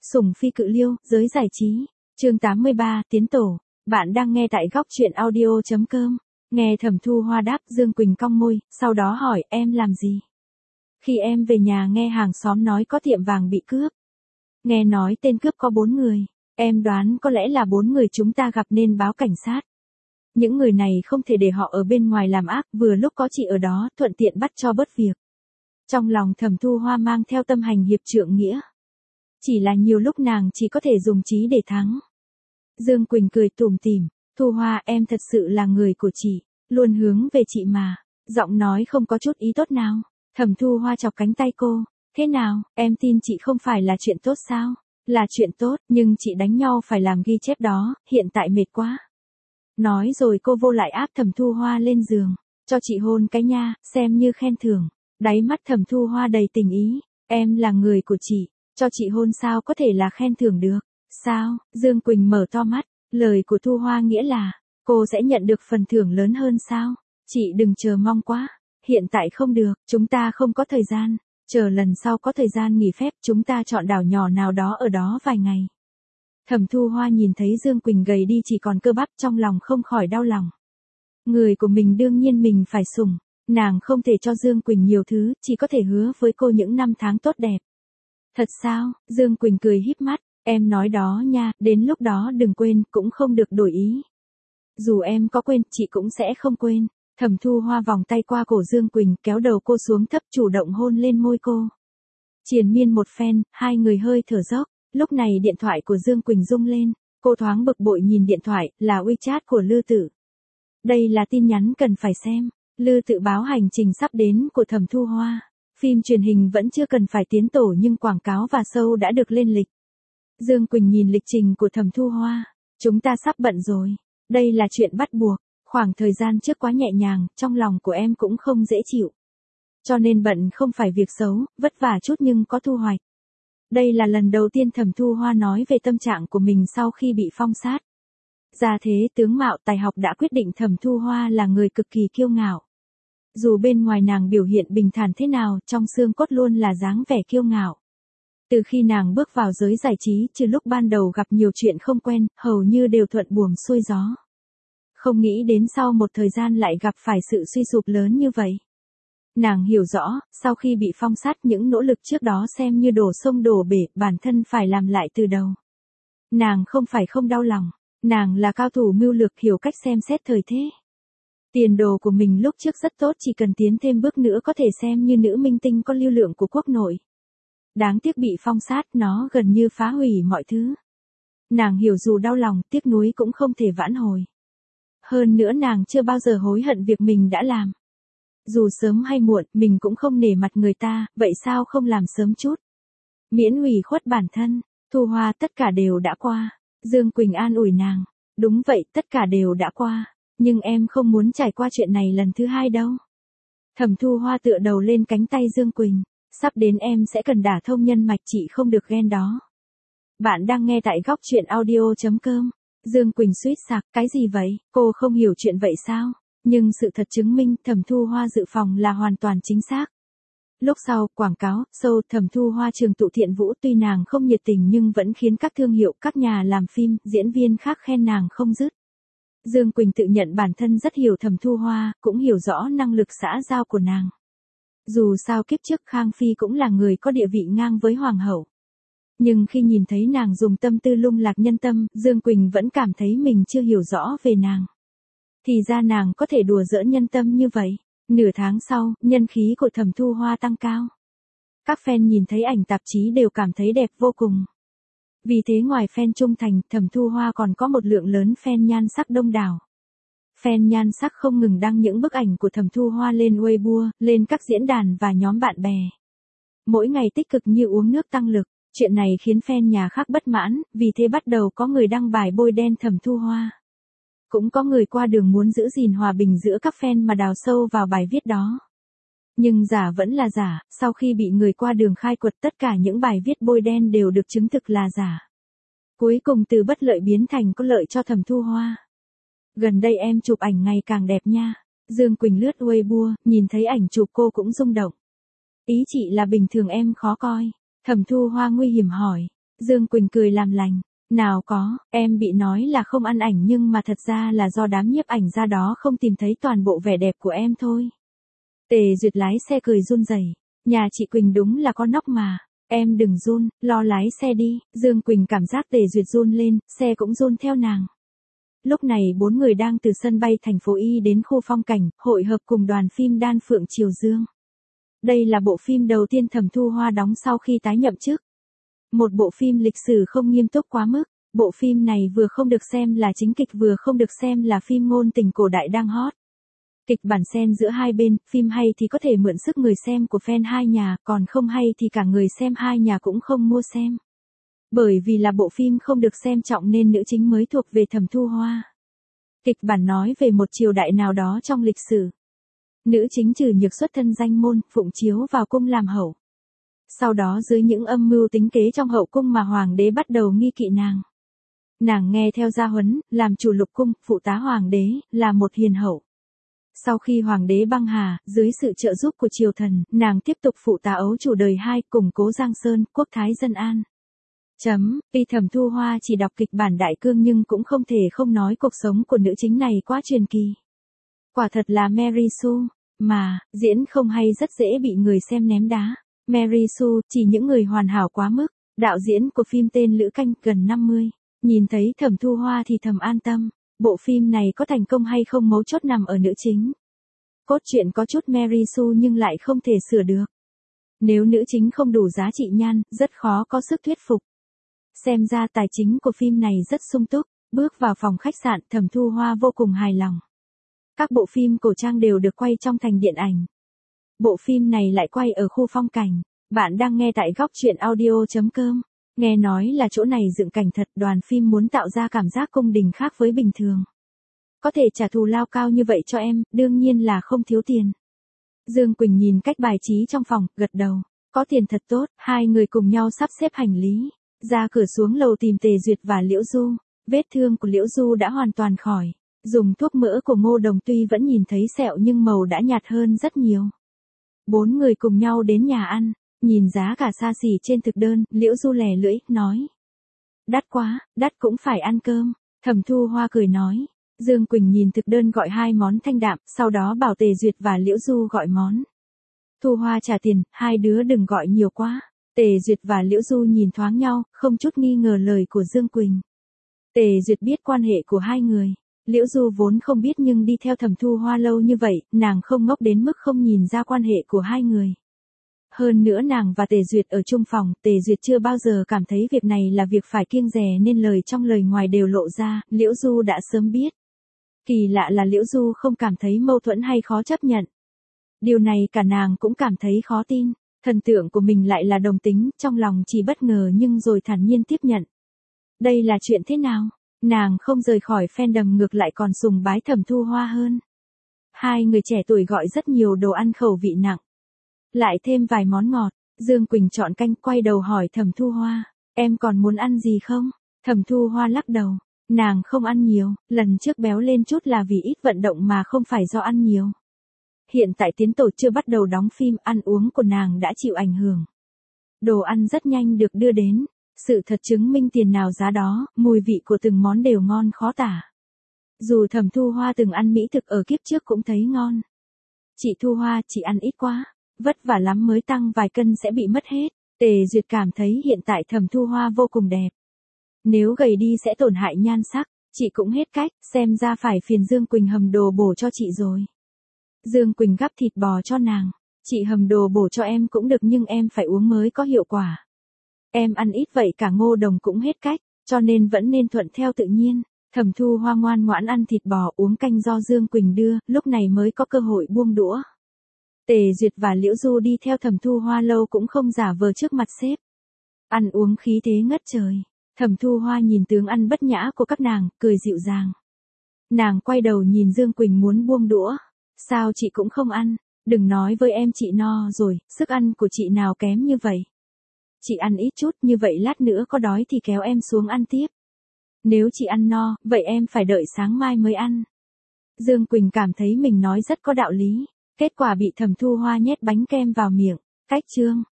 Sủng phi cự liêu, giới giải trí. Chương 83, tiến tổ. Bạn đang nghe tại góc truyện audio.com. Nghe Thẩm Thu Hoa đáp, Dương Quỳnh cong môi, sau đó hỏi, em làm gì? Khi em về nhà nghe hàng xóm nói có tiệm vàng bị cướp. Nghe nói tên cướp có 4 người. Em đoán có lẽ là 4 người chúng ta gặp nên báo cảnh sát. Những người này không thể để họ ở bên ngoài làm ác, vừa lúc có chị ở đó, thuận tiện bắt cho bớt việc. Trong lòng Thẩm Thu Hoa mang theo tâm hành hiệp trượng nghĩa. Chỉ là nhiều lúc nàng chỉ có thể dùng trí để thắng. Dương Quỳnh cười tủm tỉm, Thu Hoa em thật sự là người của chị, luôn hướng về chị mà. Giọng nói không có chút ý tốt nào. Thẩm Thu Hoa chọc cánh tay cô, thế nào, em tin chị không phải là chuyện tốt sao? Là chuyện tốt, nhưng chị đánh nhau phải làm ghi chép đó, hiện tại mệt quá. Nói rồi cô vô lại áp Thẩm Thu Hoa lên giường, cho chị hôn cái nha, xem như khen thưởng. Đáy mắt Thẩm Thu Hoa đầy tình ý, em là người của chị, cho chị hôn sao có thể là khen thưởng được. Sao? Dương Quỳnh mở to mắt, lời của Thu Hoa nghĩa là, cô sẽ nhận được phần thưởng lớn hơn sao? Chị đừng chờ mong quá, hiện tại không được, chúng ta không có thời gian, chờ lần sau có thời gian nghỉ phép chúng ta chọn đảo nhỏ nào đó ở đó vài ngày. Thẩm Thu Hoa nhìn thấy Dương Quỳnh gầy đi chỉ còn cơ bắp trong lòng không khỏi đau lòng. Người của mình đương nhiên mình phải sủng, nàng không thể cho Dương Quỳnh nhiều thứ, chỉ có thể hứa với cô những năm tháng tốt đẹp. Thật sao? Dương Quỳnh cười híp mắt, em nói đó nha, đến lúc đó đừng quên, cũng không được đổi ý. Dù em có quên, chị cũng sẽ không quên. Thẩm Thu Hoa vòng tay qua cổ Dương Quỳnh, kéo đầu cô xuống thấp chủ động hôn lên môi cô. Triền miên một phen, hai người hơi thở dốc, lúc này điện thoại của Dương Quỳnh rung lên, cô thoáng bực bội nhìn điện thoại, là WeChat của Lư Tự. Đây là tin nhắn cần phải xem, Lư Tự báo hành trình sắp đến của Thẩm Thu Hoa. Phim truyền hình vẫn chưa cần phải tiến tổ nhưng quảng cáo và show đã được lên lịch. Dương Quỳnh nhìn lịch trình của Thẩm Thu Hoa, chúng ta sắp bận rồi, đây là chuyện bắt buộc, khoảng thời gian trước quá nhẹ nhàng, trong lòng của em cũng không dễ chịu. Cho nên bận không phải việc xấu, vất vả chút nhưng có thu hoạch. Đây là lần đầu tiên Thẩm Thu Hoa nói về tâm trạng của mình sau khi bị phong sát. Gia thế tướng mạo tài học đã quyết định Thẩm Thu Hoa là người cực kỳ kiêu ngạo. Dù bên ngoài nàng biểu hiện bình thản thế nào, trong xương cốt luôn là dáng vẻ kiêu ngạo. Từ khi nàng bước vào giới giải trí, trừ lúc ban đầu gặp nhiều chuyện không quen, hầu như đều thuận buồm xuôi gió. Không nghĩ đến sau một thời gian lại gặp phải sự suy sụp lớn như vậy. Nàng hiểu rõ, sau khi bị phong sát những nỗ lực trước đó xem như đổ sông đổ bể, bản thân phải làm lại từ đầu. Nàng không phải không đau lòng, nàng là cao thủ mưu lược hiểu cách xem xét thời thế. Tiền đồ của mình lúc trước rất tốt, chỉ cần tiến thêm bước nữa có thể xem như nữ minh tinh có lưu lượng của quốc nội. Đáng tiếc bị phong sát, nó gần như phá hủy mọi thứ. Nàng hiểu dù đau lòng, tiếc nuối cũng không thể vãn hồi. Hơn nữa nàng chưa bao giờ hối hận việc mình đã làm. Dù sớm hay muộn, mình cũng không nể mặt người ta, vậy sao không làm sớm chút? Miễn hủy khuất bản thân, Thu Hoa tất cả đều đã qua. Dương Quỳnh an ủi nàng. Đúng vậy, tất cả đều đã qua. Nhưng em không muốn trải qua chuyện này lần thứ hai đâu. Thẩm Thu Hoa tựa đầu lên cánh tay Dương Quỳnh. Sắp đến em sẽ cần đả thông nhân mạch, chị không được ghen đó. Bạn đang nghe tại góc truyện audio.com. Dương Quỳnh suýt sặc, cái gì vậy, cô không hiểu chuyện vậy sao? Nhưng sự thật chứng minh Thẩm Thu Hoa dự phòng là hoàn toàn chính xác. Lúc sau, quảng cáo, show Thẩm Thu Hoa trường tụ Thiện Vũ tuy nàng không nhiệt tình nhưng vẫn khiến các thương hiệu, các nhà làm phim, diễn viên khác khen nàng không dứt. Dương Quỳnh tự nhận bản thân rất hiểu Thẩm Thu Hoa, cũng hiểu rõ năng lực xã giao của nàng. Dù sao kiếp trước Khang Phi cũng là người có địa vị ngang với Hoàng hậu. Nhưng khi nhìn thấy nàng dùng tâm tư lung lạc nhân tâm, Dương Quỳnh vẫn cảm thấy mình chưa hiểu rõ về nàng. Thì ra nàng có thể đùa giỡn nhân tâm như vậy. Nửa tháng sau, nhân khí của Thẩm Thu Hoa tăng cao. Các fan nhìn thấy ảnh tạp chí đều cảm thấy đẹp vô cùng. Vì thế ngoài fan trung thành, Thẩm Thu Hoa còn có một lượng lớn fan nhan sắc đông đảo. Fan nhan sắc không ngừng đăng những bức ảnh của Thẩm Thu Hoa lên Weibo, lên các diễn đàn và nhóm bạn bè. Mỗi ngày tích cực như uống nước tăng lực, chuyện này khiến fan nhà khác bất mãn, vì thế bắt đầu có người đăng bài bôi đen Thẩm Thu Hoa. Cũng có người qua đường muốn giữ gìn hòa bình giữa các fan mà đào sâu vào bài viết đó. Nhưng giả vẫn là giả, sau khi bị người qua đường khai quật tất cả những bài viết bôi đen đều được chứng thực là giả. Cuối cùng từ bất lợi biến thành có lợi cho Thẩm Thu Hoa. Gần đây em chụp ảnh ngày càng đẹp nha. Dương Quỳnh lướt Weibo, nhìn thấy ảnh chụp cô cũng rung động. Ý chị là bình thường em khó coi. Thẩm Thu Hoa nguy hiểm hỏi. Dương Quỳnh cười làm lành. Nào có, em bị nói là không ăn ảnh nhưng mà thật ra là do đám nhiếp ảnh ra đó không tìm thấy toàn bộ vẻ đẹp của em thôi. Tề Duyệt lái xe cười run rẩy. Nhà chị Quỳnh đúng là con nóc mà. Em đừng run, lo lái xe đi. Dương Quỳnh cảm giác Tề Duyệt run lên, xe cũng run theo nàng. Lúc này 4 người đang từ sân bay thành phố Y đến khu phong cảnh, hội hợp cùng đoàn phim Đan Phượng Triều Dương. Đây là bộ phim đầu tiên Thẩm Thu Hoa đóng sau khi tái nhậm chức. Một bộ phim lịch sử không nghiêm túc quá mức. Bộ phim này vừa không được xem là chính kịch vừa không được xem là phim ngôn tình cổ đại đang hot. Kịch bản xen giữa hai bên, phim hay thì có thể mượn sức người xem của fan hai nhà, còn không hay thì cả người xem hai nhà cũng không mua xem. Bởi vì là bộ phim không được xem trọng nên nữ chính mới thuộc về Thẩm Thu Hoa. Kịch bản nói về một triều đại nào đó trong lịch sử. Nữ chính Trừ Nhược xuất thân danh môn, phụng chiếu vào cung làm hậu. Sau đó dưới những âm mưu tính kế trong hậu cung mà hoàng đế bắt đầu nghi kỵ nàng. Nàng nghe theo gia huấn, làm chủ lục cung, phụ tá hoàng đế, là một hiền hậu. Sau khi hoàng đế băng hà, dưới sự trợ giúp của triều thần, nàng tiếp tục phụ tá ấu chủ đời 2, củng cố Giang Sơn, quốc thái dân an. Tuy Thẩm Thu Hoa chỉ đọc kịch bản đại cương nhưng cũng không thể không nói cuộc sống của nữ chính này quá truyền kỳ. Quả thật là Mary Sue, mà, diễn không hay rất dễ bị người xem ném đá. Mary Sue, chỉ những người hoàn hảo quá mức. Đạo diễn của phim tên Lữ Canh, gần 50. Nhìn thấy Thẩm Thu Hoa thì thầm an tâm. Bộ phim này có thành công hay không mấu chốt nằm ở nữ chính. Cốt truyện có chút Mary Sue nhưng lại không thể sửa được. Nếu nữ chính không đủ giá trị nhan, rất khó có sức thuyết phục. Xem ra tài chính của phim này rất sung túc. Bước vào phòng khách sạn, Thẩm Thu Hoa vô cùng hài lòng. Các bộ phim cổ trang đều được quay trong thành điện ảnh. Bộ phim này lại quay ở khu phong cảnh. Bạn đang nghe tại góc truyện audio.com. Nghe nói là chỗ này dựng cảnh thật, đoàn phim muốn tạo ra cảm giác cung đình khác với bình thường. Có thể trả thù lao cao như vậy cho em, đương nhiên là không thiếu tiền. Dương Quỳnh nhìn cách bài trí trong phòng, gật đầu. Có tiền thật tốt, hai người cùng nhau sắp xếp hành lý. Ra cửa xuống lầu tìm Tề Duyệt và Liễu Du. Vết thương của Liễu Du đã hoàn toàn khỏi. Dùng thuốc mỡ của Ngô Đồng tuy vẫn nhìn thấy sẹo nhưng màu đã nhạt hơn rất nhiều. 4 người cùng nhau đến nhà ăn. Nhìn giá cả xa xỉ trên thực đơn, Liễu Du lè lưỡi, nói. Đắt quá, đắt cũng phải ăn cơm. Thẩm Thu Hoa cười nói. Dương Quỳnh nhìn thực đơn gọi 2 món thanh đạm, sau đó bảo Tề Duyệt và Liễu Du gọi món. Thu Hoa trả tiền, hai đứa đừng gọi nhiều quá. Tề Duyệt và Liễu Du nhìn thoáng nhau, không chút nghi ngờ lời của Dương Quỳnh. Tề Duyệt biết quan hệ của hai người. Liễu Du vốn không biết nhưng đi theo Thẩm Thu Hoa lâu như vậy, nàng không ngốc đến mức không nhìn ra quan hệ của hai người. Hơn nữa nàng và Tề Duyệt ở chung phòng, Tề Duyệt chưa bao giờ cảm thấy việc này là việc phải kiêng dè nên lời trong lời ngoài đều lộ ra, Liễu Du đã sớm biết. Kỳ lạ là Liễu Du không cảm thấy mâu thuẫn hay khó chấp nhận. Điều này cả nàng cũng cảm thấy khó tin, thần tượng của mình lại là đồng tính, trong lòng chỉ bất ngờ nhưng rồi thản nhiên tiếp nhận. Đây là chuyện thế nào? Nàng không rời khỏi fandom ngược lại còn sùng bái Thẩm Thu Hoa hơn. Hai người trẻ tuổi gọi rất nhiều đồ ăn khẩu vị nặng. Lại thêm vài món ngọt, Dương Quỳnh chọn canh quay đầu hỏi Thẩm Thu Hoa, em còn muốn ăn gì không? Thẩm Thu Hoa lắc đầu, nàng không ăn nhiều, lần trước béo lên chút là vì ít vận động mà không phải do ăn nhiều. Hiện tại tiến tổ chưa bắt đầu đóng phim, ăn uống của nàng đã chịu ảnh hưởng. Đồ ăn rất nhanh được đưa đến, sự thật chứng minh tiền nào giá đó, mùi vị của từng món đều ngon khó tả. Dù Thẩm Thu Hoa từng ăn mỹ thực ở kiếp trước cũng thấy ngon. Chị Thu Hoa, chị ăn ít quá. Vất vả lắm mới tăng vài cân sẽ bị mất hết. Tề Duyệt cảm thấy hiện tại Thẩm Thu Hoa vô cùng đẹp. Nếu gầy đi sẽ tổn hại nhan sắc, chị cũng hết cách, xem ra phải phiền Dương Quỳnh hầm đồ bổ cho chị rồi. Dương Quỳnh gắp thịt bò cho nàng. Chị hầm đồ bổ cho em cũng được nhưng em phải uống mới có hiệu quả. Em ăn ít vậy cả Ngô Đồng cũng hết cách, cho nên vẫn nên thuận theo tự nhiên. Thẩm Thu Hoa ngoan ngoãn ăn thịt bò uống canh do Dương Quỳnh đưa, lúc này mới có cơ hội buông đũa. Tề Duyệt và Liễu Du đi theo Thẩm Thu Hoa lâu cũng không giả vờ trước mặt sếp. Ăn uống khí thế ngất trời. Thẩm Thu Hoa nhìn tướng ăn bất nhã của các nàng, cười dịu dàng. Nàng quay đầu nhìn Dương Quỳnh muốn buông đũa. Sao chị cũng không ăn? Đừng nói với em chị no rồi, sức ăn của chị nào kém như vậy. Chị ăn ít chút như vậy lát nữa có đói thì kéo em xuống ăn tiếp. Nếu chị ăn no, vậy em phải đợi sáng mai mới ăn. Dương Quỳnh cảm thấy mình nói rất có đạo lý. Kết quả bị Thẩm Thu Hoa nhét bánh kem vào miệng. Cách chương.